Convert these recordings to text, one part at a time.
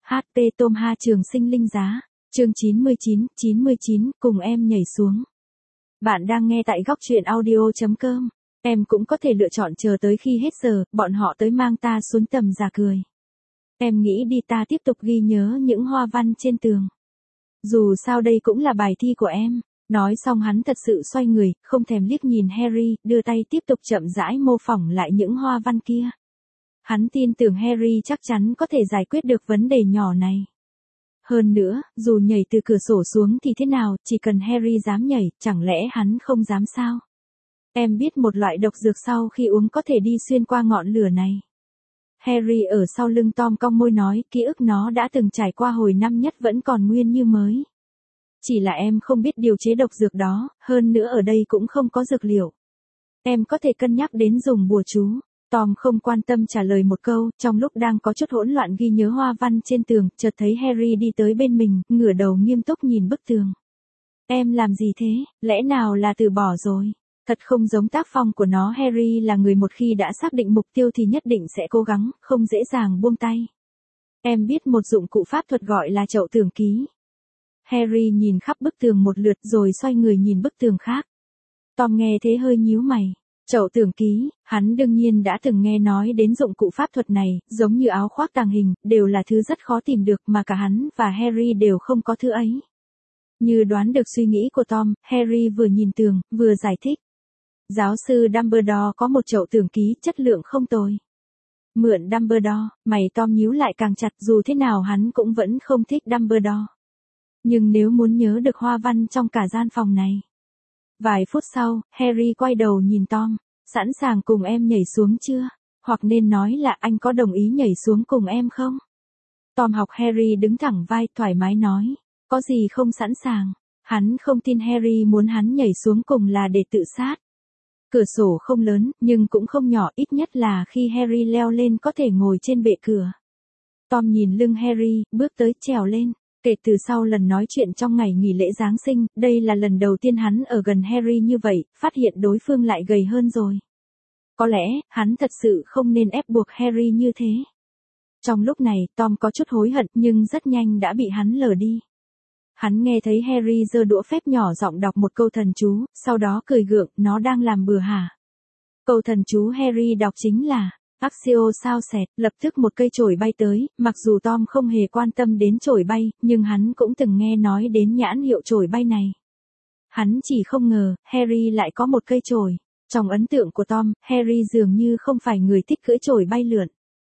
HP Tom Ha Trường Sinh Linh Giá, chương 99, cùng em nhảy xuống. Bạn đang nghe tại góc truyện audio.com. Em cũng có thể lựa chọn chờ tới khi hết giờ, bọn họ tới mang ta xuống tầm giả cười. Em nghĩ đi, ta tiếp tục ghi nhớ những hoa văn trên tường. Dù sao đây cũng là bài thi của em. Nói xong hắn thật sự xoay người, không thèm liếc nhìn Harry, đưa tay tiếp tục chậm rãi mô phỏng lại những hoa văn kia. Hắn tin tưởng Harry chắc chắn có thể giải quyết được vấn đề nhỏ này. Hơn nữa, dù nhảy từ cửa sổ xuống thì thế nào, chỉ cần Harry dám nhảy, chẳng lẽ hắn không dám sao? Em biết một loại độc dược sau khi uống có thể đi xuyên qua ngọn lửa này. Harry ở sau lưng Tom cong môi nói, ký ức nó đã từng trải qua hồi năm nhất vẫn còn nguyên như mới. Chỉ là em không biết điều chế độc dược đó, hơn nữa ở đây cũng không có dược liệu. Em có thể cân nhắc đến dùng bùa chú. Tom không quan tâm trả lời một câu, trong lúc đang có chút hỗn loạn ghi nhớ hoa văn trên tường, chợt thấy Harry đi tới bên mình, ngửa đầu nghiêm túc nhìn bức tường. Em làm gì thế, lẽ nào là từ bỏ rồi? Thật không giống tác phong của nó. Harry là người một khi đã xác định mục tiêu thì nhất định sẽ cố gắng, không dễ dàng buông tay. Em biết một dụng cụ pháp thuật gọi là chậu tưởng ký. Harry nhìn khắp bức tường một lượt rồi xoay người nhìn bức tường khác. Tom nghe thế hơi nhíu mày. Chậu tưởng ký, hắn đương nhiên đã từng nghe nói đến dụng cụ pháp thuật này, giống như áo khoác tàng hình, đều là thứ rất khó tìm được mà cả hắn và Harry đều không có thứ ấy. Như đoán được suy nghĩ của Tom, Harry vừa nhìn tường, vừa giải thích. Giáo sư Dumbledore có một chậu tưởng ký chất lượng không tồi. Mượn Dumbledore, mày Tom nhíu lại càng chặt, dù thế nào hắn cũng vẫn không thích Dumbledore. Nhưng nếu muốn nhớ được hoa văn trong cả gian phòng này. Vài phút sau, Harry quay đầu nhìn Tom, sẵn sàng cùng em nhảy xuống chưa? Hoặc nên nói là anh có đồng ý nhảy xuống cùng em không? Tom học Harry đứng thẳng vai, thoải mái nói, có gì không sẵn sàng. Hắn không tin Harry muốn hắn nhảy xuống cùng là để tự sát. Cửa sổ không lớn, nhưng cũng không nhỏ, ít nhất là khi Harry leo lên có thể ngồi trên bệ cửa. Tom nhìn lưng Harry, bước tới trèo lên. Kể từ sau lần nói chuyện trong ngày nghỉ lễ Giáng sinh, đây là lần đầu tiên hắn ở gần Harry như vậy, phát hiện đối phương lại gầy hơn rồi. Có lẽ, hắn thật sự không nên ép buộc Harry như thế. Trong lúc này, Tom có chút hối hận nhưng rất nhanh đã bị hắn lờ đi. Hắn nghe thấy Harry giơ đũa phép nhỏ giọng đọc một câu thần chú, sau đó cười gượng, nó đang làm bừa hả? Câu thần chú Harry đọc chính là Accio sao xẹt, lập tức một cây chổi bay tới, mặc dù Tom không hề quan tâm đến chổi bay, nhưng hắn cũng từng nghe nói đến nhãn hiệu chổi bay này. Hắn chỉ không ngờ, Harry lại có một cây chổi. Trong ấn tượng của Tom, Harry dường như không phải người thích cưỡi chổi bay lượn.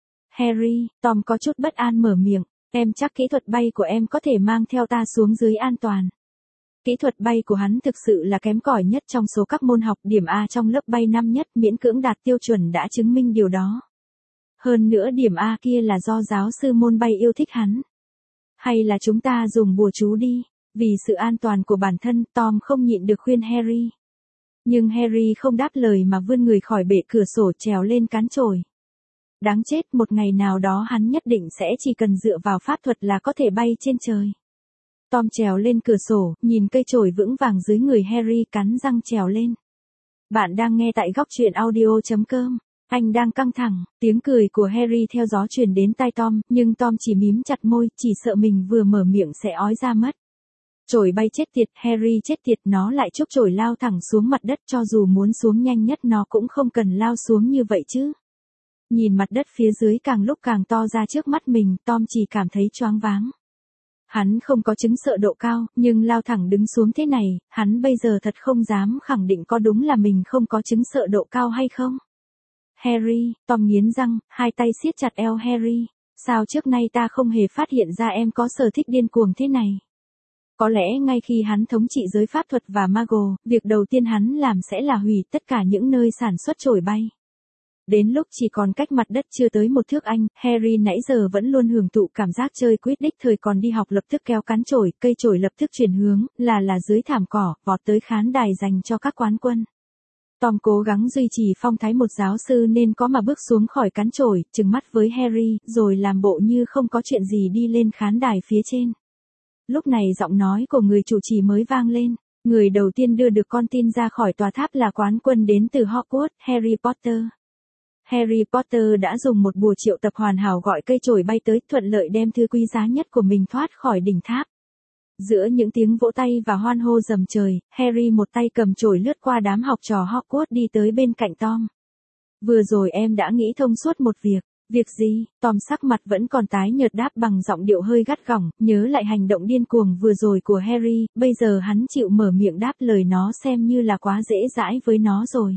Harry, Tom có chút bất an mở miệng, em chắc kỹ thuật bay của em có thể mang theo ta xuống dưới an toàn. Kỹ thuật bay của hắn thực sự là kém cỏi nhất trong số các môn học, điểm A trong lớp bay năm nhất miễn cưỡng đạt tiêu chuẩn đã chứng minh điều đó. Hơn nữa điểm A kia là do giáo sư môn bay yêu thích hắn. Hay là chúng ta dùng bùa chú đi, vì sự an toàn của bản thân, Tom không nhịn được khuyên Harry. Nhưng Harry không đáp lời mà vươn người khỏi bệ cửa sổ trèo lên cán chổi. Đáng chết, một ngày nào đó hắn nhất định sẽ chỉ cần dựa vào pháp thuật là có thể bay trên trời. Tom trèo lên cửa sổ, nhìn cây chổi vững vàng dưới người Harry, cắn răng trèo lên. Bạn đang nghe tại góc truyện audio.com. Anh đang căng thẳng, tiếng cười của Harry theo gió truyền đến tai Tom, nhưng Tom chỉ mím chặt môi, chỉ sợ mình vừa mở miệng sẽ ói ra mất. Chổi bay chết tiệt, Harry chết tiệt, nó lại chúc chổi lao thẳng xuống mặt đất, cho dù muốn xuống nhanh nhất nó cũng không cần lao xuống như vậy chứ. Nhìn mặt đất phía dưới càng lúc càng to ra trước mắt mình, Tom chỉ cảm thấy choáng váng. Hắn không có chứng sợ độ cao, nhưng lao thẳng đứng xuống thế này, hắn bây giờ thật không dám khẳng định có đúng là mình không có chứng sợ độ cao hay không. Harry, Tom nghiến răng, hai tay siết chặt eo Harry. Sao trước nay ta không hề phát hiện ra em có sở thích điên cuồng thế này? Có lẽ ngay khi hắn thống trị giới pháp thuật và mago, việc đầu tiên hắn làm sẽ là hủy tất cả những nơi sản xuất chổi bay. Đến lúc chỉ còn cách mặt đất chưa tới một thước anh, Harry nãy giờ vẫn luôn hưởng thụ cảm giác chơi Quidditch thời còn đi học, lập tức kéo cán chổi, cây chổi lập tức chuyển hướng, là dưới thảm cỏ, vọt tới khán đài dành cho các quán quân. Tom cố gắng duy trì phong thái một giáo sư nên có mà bước xuống khỏi cán chổi, trừng mắt với Harry, rồi làm bộ như không có chuyện gì đi lên khán đài phía trên. Lúc này giọng nói của người chủ trì mới vang lên. Người đầu tiên đưa được con tin ra khỏi tòa tháp là quán quân đến từ Hogwarts, Harry Potter. Harry Potter đã dùng một bùa triệu tập hoàn hảo gọi cây chổi bay tới, thuận lợi đem thứ quý giá nhất của mình thoát khỏi đỉnh tháp. Giữa những tiếng vỗ tay và hoan hô rầm trời, Harry một tay cầm chổi lướt qua đám học trò Hogwarts đi tới bên cạnh Tom. Vừa rồi em đã nghĩ thông suốt một việc. Việc gì? Tom sắc mặt vẫn còn tái nhợt đáp bằng giọng điệu hơi gắt gỏng, nhớ lại hành động điên cuồng vừa rồi của Harry, bây giờ hắn chịu mở miệng đáp lời nó xem như là quá dễ dãi với nó rồi.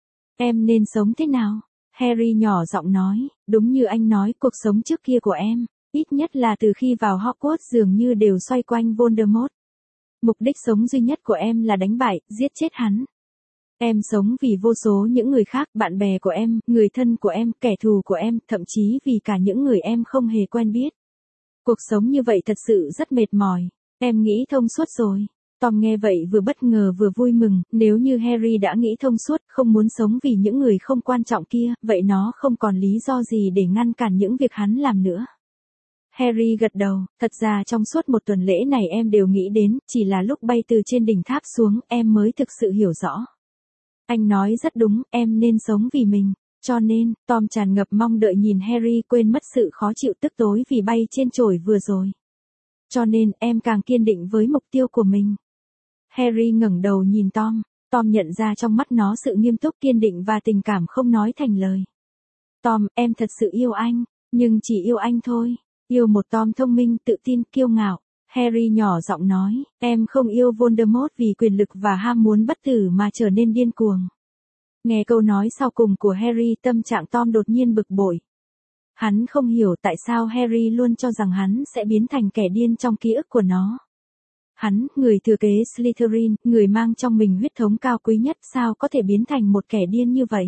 Em nên sống thế nào? Harry nhỏ giọng nói, đúng như anh nói, cuộc sống trước kia của em, ít nhất là từ khi vào Hogwarts dường như đều xoay quanh Voldemort. Mục đích sống duy nhất của em là đánh bại, giết chết hắn. Em sống vì vô số những người khác, bạn bè của em, người thân của em, kẻ thù của em, thậm chí vì cả những người em không hề quen biết. Cuộc sống như vậy thật sự rất mệt mỏi. Em nghĩ thông suốt rồi. Tom nghe vậy vừa bất ngờ vừa vui mừng, nếu như Harry đã nghĩ thông suốt, không muốn sống vì những người không quan trọng kia, vậy nó không còn lý do gì để ngăn cản những việc hắn làm nữa. Harry gật đầu, thật ra trong suốt một tuần lễ này em đều nghĩ đến, chỉ là lúc bay từ trên đỉnh tháp xuống, em mới thực sự hiểu rõ. Anh nói rất đúng, em nên sống vì mình. Cho nên, Tom tràn ngập mong đợi nhìn Harry quên mất sự khó chịu tức tối vì bay trên chổi vừa rồi. Cho nên, em càng kiên định với mục tiêu của mình. Harry ngẩng đầu nhìn Tom. Tom nhận ra trong mắt nó sự nghiêm túc kiên định và tình cảm không nói thành lời. Tom, em thật sự yêu anh, nhưng chỉ yêu anh thôi. Yêu một Tom thông minh, tự tin, kiêu ngạo. Harry nhỏ giọng nói, em không yêu Voldemort vì quyền lực và ham muốn bất tử mà trở nên điên cuồng. Nghe câu nói sau cùng của Harry, tâm trạng Tom đột nhiên bực bội. Hắn không hiểu tại sao Harry luôn cho rằng hắn sẽ biến thành kẻ điên trong ký ức của nó. Hắn, người thừa kế Slytherin, người mang trong mình huyết thống cao quý nhất, sao có thể biến thành một kẻ điên như vậy?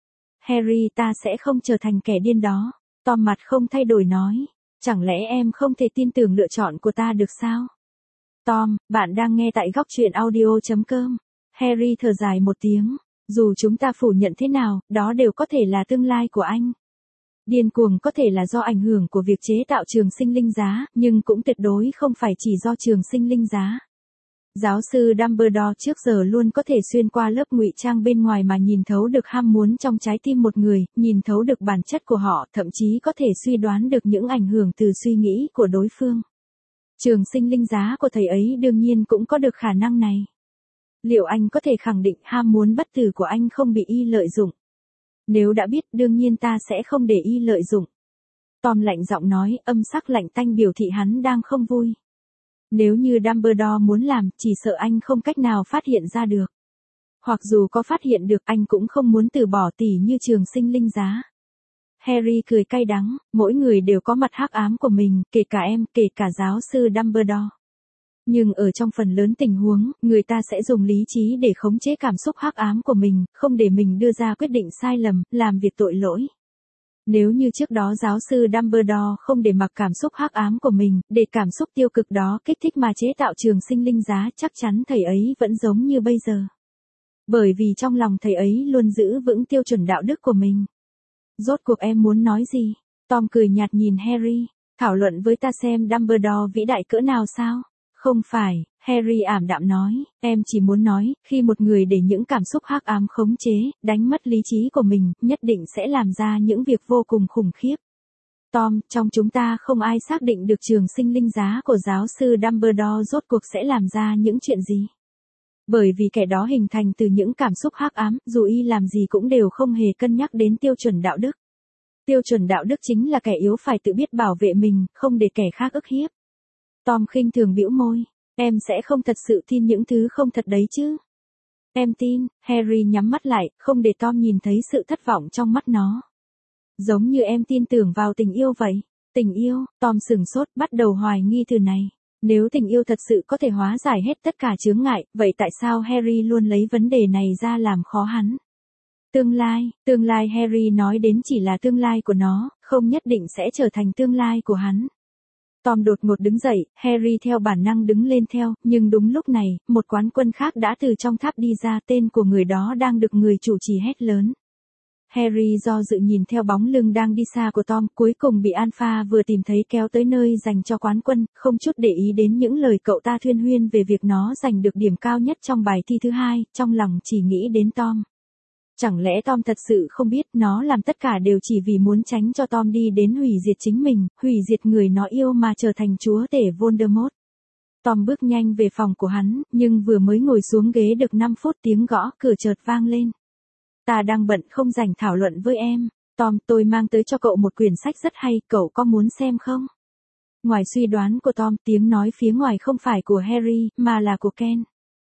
Harry, ta sẽ không trở thành kẻ điên đó. Tom mặt không thay đổi nói. Chẳng lẽ em không thể tin tưởng lựa chọn của ta được sao? Tom, bạn đang nghe tại góc truyện audio.com. Harry thở dài một tiếng. Dù chúng ta phủ nhận thế nào, đó đều có thể là tương lai của anh. Điên cuồng có thể là do ảnh hưởng của việc chế tạo trường sinh linh giá, nhưng cũng tuyệt đối không phải chỉ do trường sinh linh giá. Giáo sư Dumbledore trước giờ luôn có thể xuyên qua lớp ngụy trang bên ngoài mà nhìn thấu được ham muốn trong trái tim một người, nhìn thấu được bản chất của họ, thậm chí có thể suy đoán được những ảnh hưởng từ suy nghĩ của đối phương. Trường sinh linh giá của thầy ấy đương nhiên cũng có được khả năng này. Liệu anh có thể khẳng định ham muốn bất tử của anh không bị y lợi dụng? Nếu đã biết, đương nhiên ta sẽ không để y lợi dụng. Tom lạnh giọng nói, âm sắc lạnh tanh biểu thị hắn đang không vui. Nếu như Dumbledore muốn làm, chỉ sợ anh không cách nào phát hiện ra được. Hoặc dù có phát hiện được, anh cũng không muốn từ bỏ tỉ như trường sinh linh giá. Harry cười cay đắng, mỗi người đều có mặt hắc ám của mình, kể cả em, kể cả giáo sư Dumbledore. Nhưng ở trong phần lớn tình huống, người ta sẽ dùng lý trí để khống chế cảm xúc hắc ám của mình, không để mình đưa ra quyết định sai lầm, làm việc tội lỗi. Nếu như trước đó giáo sư Dumbledore không để mặc cảm xúc hắc ám của mình, để cảm xúc tiêu cực đó kích thích mà chế tạo trường sinh linh giá, chắc chắn thầy ấy vẫn giống như bây giờ. Bởi vì trong lòng thầy ấy luôn giữ vững tiêu chuẩn đạo đức của mình. Rốt cuộc em muốn nói gì? Tom cười nhạt nhìn Harry, thảo luận với ta xem Dumbledore vĩ đại cỡ nào sao? Không phải, Harry ảm đạm nói, em chỉ muốn nói, khi một người để những cảm xúc hắc ám khống chế, đánh mất lý trí của mình, nhất định sẽ làm ra những việc vô cùng khủng khiếp. Tom, trong chúng ta không ai xác định được trường sinh linh giá của giáo sư Dumbledore rốt cuộc sẽ làm ra những chuyện gì. Bởi vì kẻ đó hình thành từ những cảm xúc hắc ám, dù y làm gì cũng đều không hề cân nhắc đến tiêu chuẩn đạo đức. Tiêu chuẩn đạo đức chính là kẻ yếu phải tự biết bảo vệ mình, không để kẻ khác ức hiếp. Tom khinh thường bĩu môi, em sẽ không thật sự tin những thứ không thật đấy chứ? Em tin. Harry nhắm mắt lại, không để Tom nhìn thấy sự thất vọng trong mắt nó. Giống như em tin tưởng vào tình yêu vậy. Tình yêu? Tom sửng sốt, bắt đầu hoài nghi từ này. Nếu tình yêu thật sự có thể hóa giải hết tất cả chướng ngại, vậy tại sao Harry luôn lấy vấn đề này ra làm khó hắn? Tương lai Harry nói đến chỉ là tương lai của nó, không nhất định sẽ trở thành tương lai của hắn. Tom đột ngột đứng dậy, Harry theo bản năng đứng lên theo, nhưng đúng lúc này, một quán quân khác đã từ trong tháp đi ra, tên của người đó đang được người chủ trì hét lớn. Harry do dự nhìn theo bóng lưng đang đi xa của Tom, cuối cùng bị Alpha vừa tìm thấy kéo tới nơi dành cho quán quân, không chút để ý đến những lời cậu ta thuyên huyên về việc nó giành được điểm cao nhất trong bài thi thứ hai, trong lòng chỉ nghĩ đến Tom. Chẳng lẽ Tom thật sự không biết nó làm tất cả đều chỉ vì muốn tránh cho Tom đi đến hủy diệt chính mình, hủy diệt người nó yêu mà trở thành chúa tể Voldemort. Tom bước nhanh về phòng của hắn, nhưng vừa mới ngồi xuống ghế được 5 phút tiếng gõ cửa chợt vang lên. Ta đang bận không rảnh thảo luận với em. Tom, tôi mang tới cho cậu một quyển sách rất hay, cậu có muốn xem không? Ngoài suy đoán của Tom, tiếng nói phía ngoài không phải của Harry, mà là của Ken.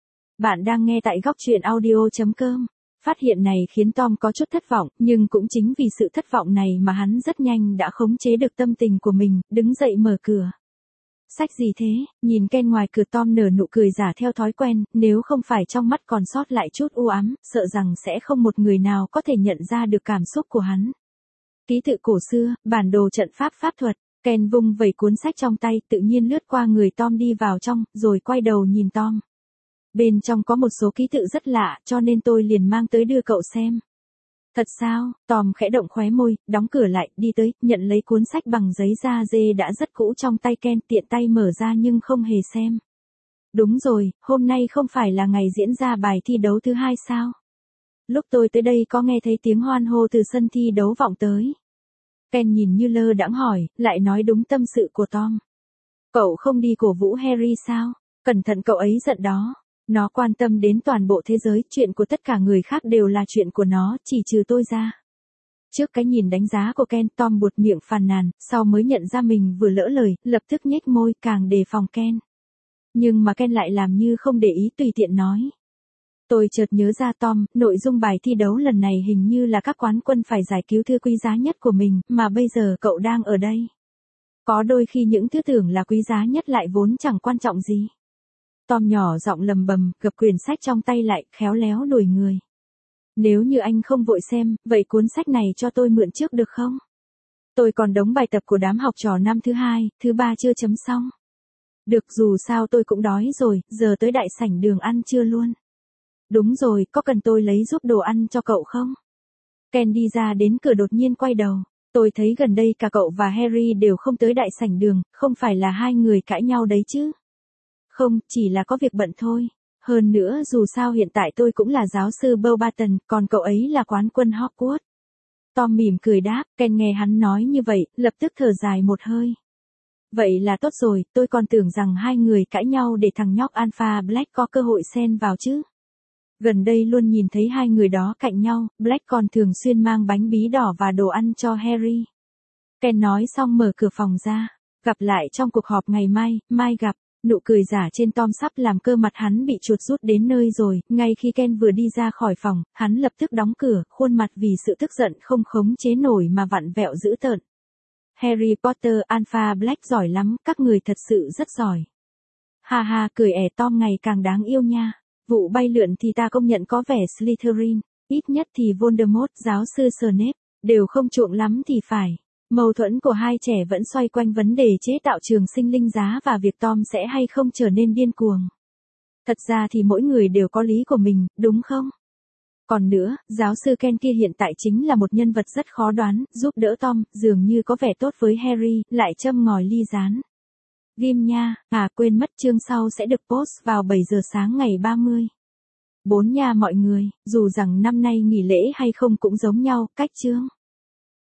Bạn đang nghe tại góc truyện audio.com. Phát hiện này khiến Tom có chút thất vọng, nhưng cũng chính vì sự thất vọng này mà hắn rất nhanh đã khống chế được tâm tình của mình, đứng dậy mở cửa. Sách gì thế? Nhìn Ken ngoài cửa, Tom nở nụ cười giả theo thói quen, nếu không phải trong mắt còn sót lại chút u ám, sợ rằng sẽ không một người nào có thể nhận ra được cảm xúc của hắn. Ký tự cổ xưa, bản đồ trận pháp pháp thuật. Ken vung vẩy cuốn sách trong tay, tự nhiên lướt qua người Tom đi vào trong, rồi quay đầu nhìn Tom. Bên trong có một số ký tự rất lạ, cho nên tôi liền mang tới đưa cậu xem. Thật sao? Tom khẽ động khóe môi, đóng cửa lại, đi tới, nhận lấy cuốn sách bằng giấy da dê đã rất cũ trong tay Ken, tiện tay mở ra nhưng không hề xem. Đúng rồi, hôm nay không phải là ngày diễn ra bài thi đấu thứ 2 sao? Lúc tôi tới đây có nghe thấy tiếng hoan hô từ sân thi đấu vọng tới. Ken nhìn như lơ đãng hỏi, lại nói đúng tâm sự của Tom. Cậu không đi cổ vũ Harry sao? Cẩn thận cậu ấy giận đó. Nó quan tâm đến toàn bộ thế giới, chuyện của tất cả người khác đều là chuyện của nó, chỉ trừ tôi ra. Trước cái nhìn đánh giá của Ken, Tom buột miệng phàn nàn, sau mới nhận ra mình vừa lỡ lời, lập tức nhếch môi, càng đề phòng Ken. Nhưng mà Ken lại làm như không để ý, tùy tiện nói. Tôi chợt nhớ ra Tom, nội dung bài thi đấu lần này hình như là các quán quân phải giải cứu thứ quý giá nhất của mình, mà bây giờ cậu đang ở đây. Có đôi khi những thứ tưởng là quý giá nhất lại vốn chẳng quan trọng gì. Tom nhỏ giọng lầm bầm, gập quyển sách trong tay lại, khéo léo đuổi người. Nếu như anh không vội xem, vậy cuốn sách này cho tôi mượn trước được không? Tôi còn đống bài tập của đám học trò năm thứ 2, thứ 3 chưa chấm xong. Được, dù sao tôi cũng đói rồi, giờ tới đại sảnh đường ăn trưa luôn. Đúng rồi, có cần tôi lấy giúp đồ ăn cho cậu không? Ken đi ra đến cửa đột nhiên quay đầu. Tôi thấy gần đây cả cậu và Harry đều không tới đại sảnh đường, không phải là hai người cãi nhau đấy chứ? Không, chỉ là có việc bận thôi. Hơn nữa dù sao hiện tại tôi cũng là giáo sư Beauxbaton, còn cậu ấy là quán quân Hogwarts. Tom mỉm cười đáp, Ken nghe hắn nói như vậy, lập tức thở dài một hơi. Vậy là tốt rồi, tôi còn tưởng rằng hai người cãi nhau để thằng nhóc Alpha Black có cơ hội xen vào chứ. Gần đây luôn nhìn thấy hai người đó cạnh nhau, Black còn thường xuyên mang bánh bí đỏ và đồ ăn cho Harry. Ken nói xong mở cửa phòng ra. Gặp lại trong cuộc họp ngày mai gặp. Nụ cười giả trên Tom sắp làm cơ mặt hắn bị chuột rút đến nơi rồi, ngay khi Ken vừa đi ra khỏi phòng, hắn lập tức đóng cửa, khuôn mặt vì sự tức giận không khống chế nổi mà vặn vẹo dữ tợn. Harry Potter, Alpha Black giỏi lắm, các người thật sự rất giỏi. Ha ha, cười ẻ, Tom ngày càng đáng yêu nha. Vụ bay lượn thì ta công nhận có vẻ Slytherin, ít nhất thì Voldemort, giáo sư Snape, đều không chuộng lắm thì phải. Mâu thuẫn của hai trẻ vẫn xoay quanh vấn đề chế tạo trường sinh linh giá và việc Tom sẽ hay không trở nên điên cuồng. Thật ra thì mỗi người đều có lý của mình, đúng không? Còn nữa, giáo sư Ken kia hiện tại chính là một nhân vật rất khó đoán, giúp đỡ Tom, dường như có vẻ tốt với Harry, lại châm ngòi ly gián. Ghim nha, quên mất chương sau sẽ được post vào 7 giờ sáng ngày 30. 4 nha mọi người, dù rằng năm nay nghỉ lễ hay không cũng giống nhau, cách chương.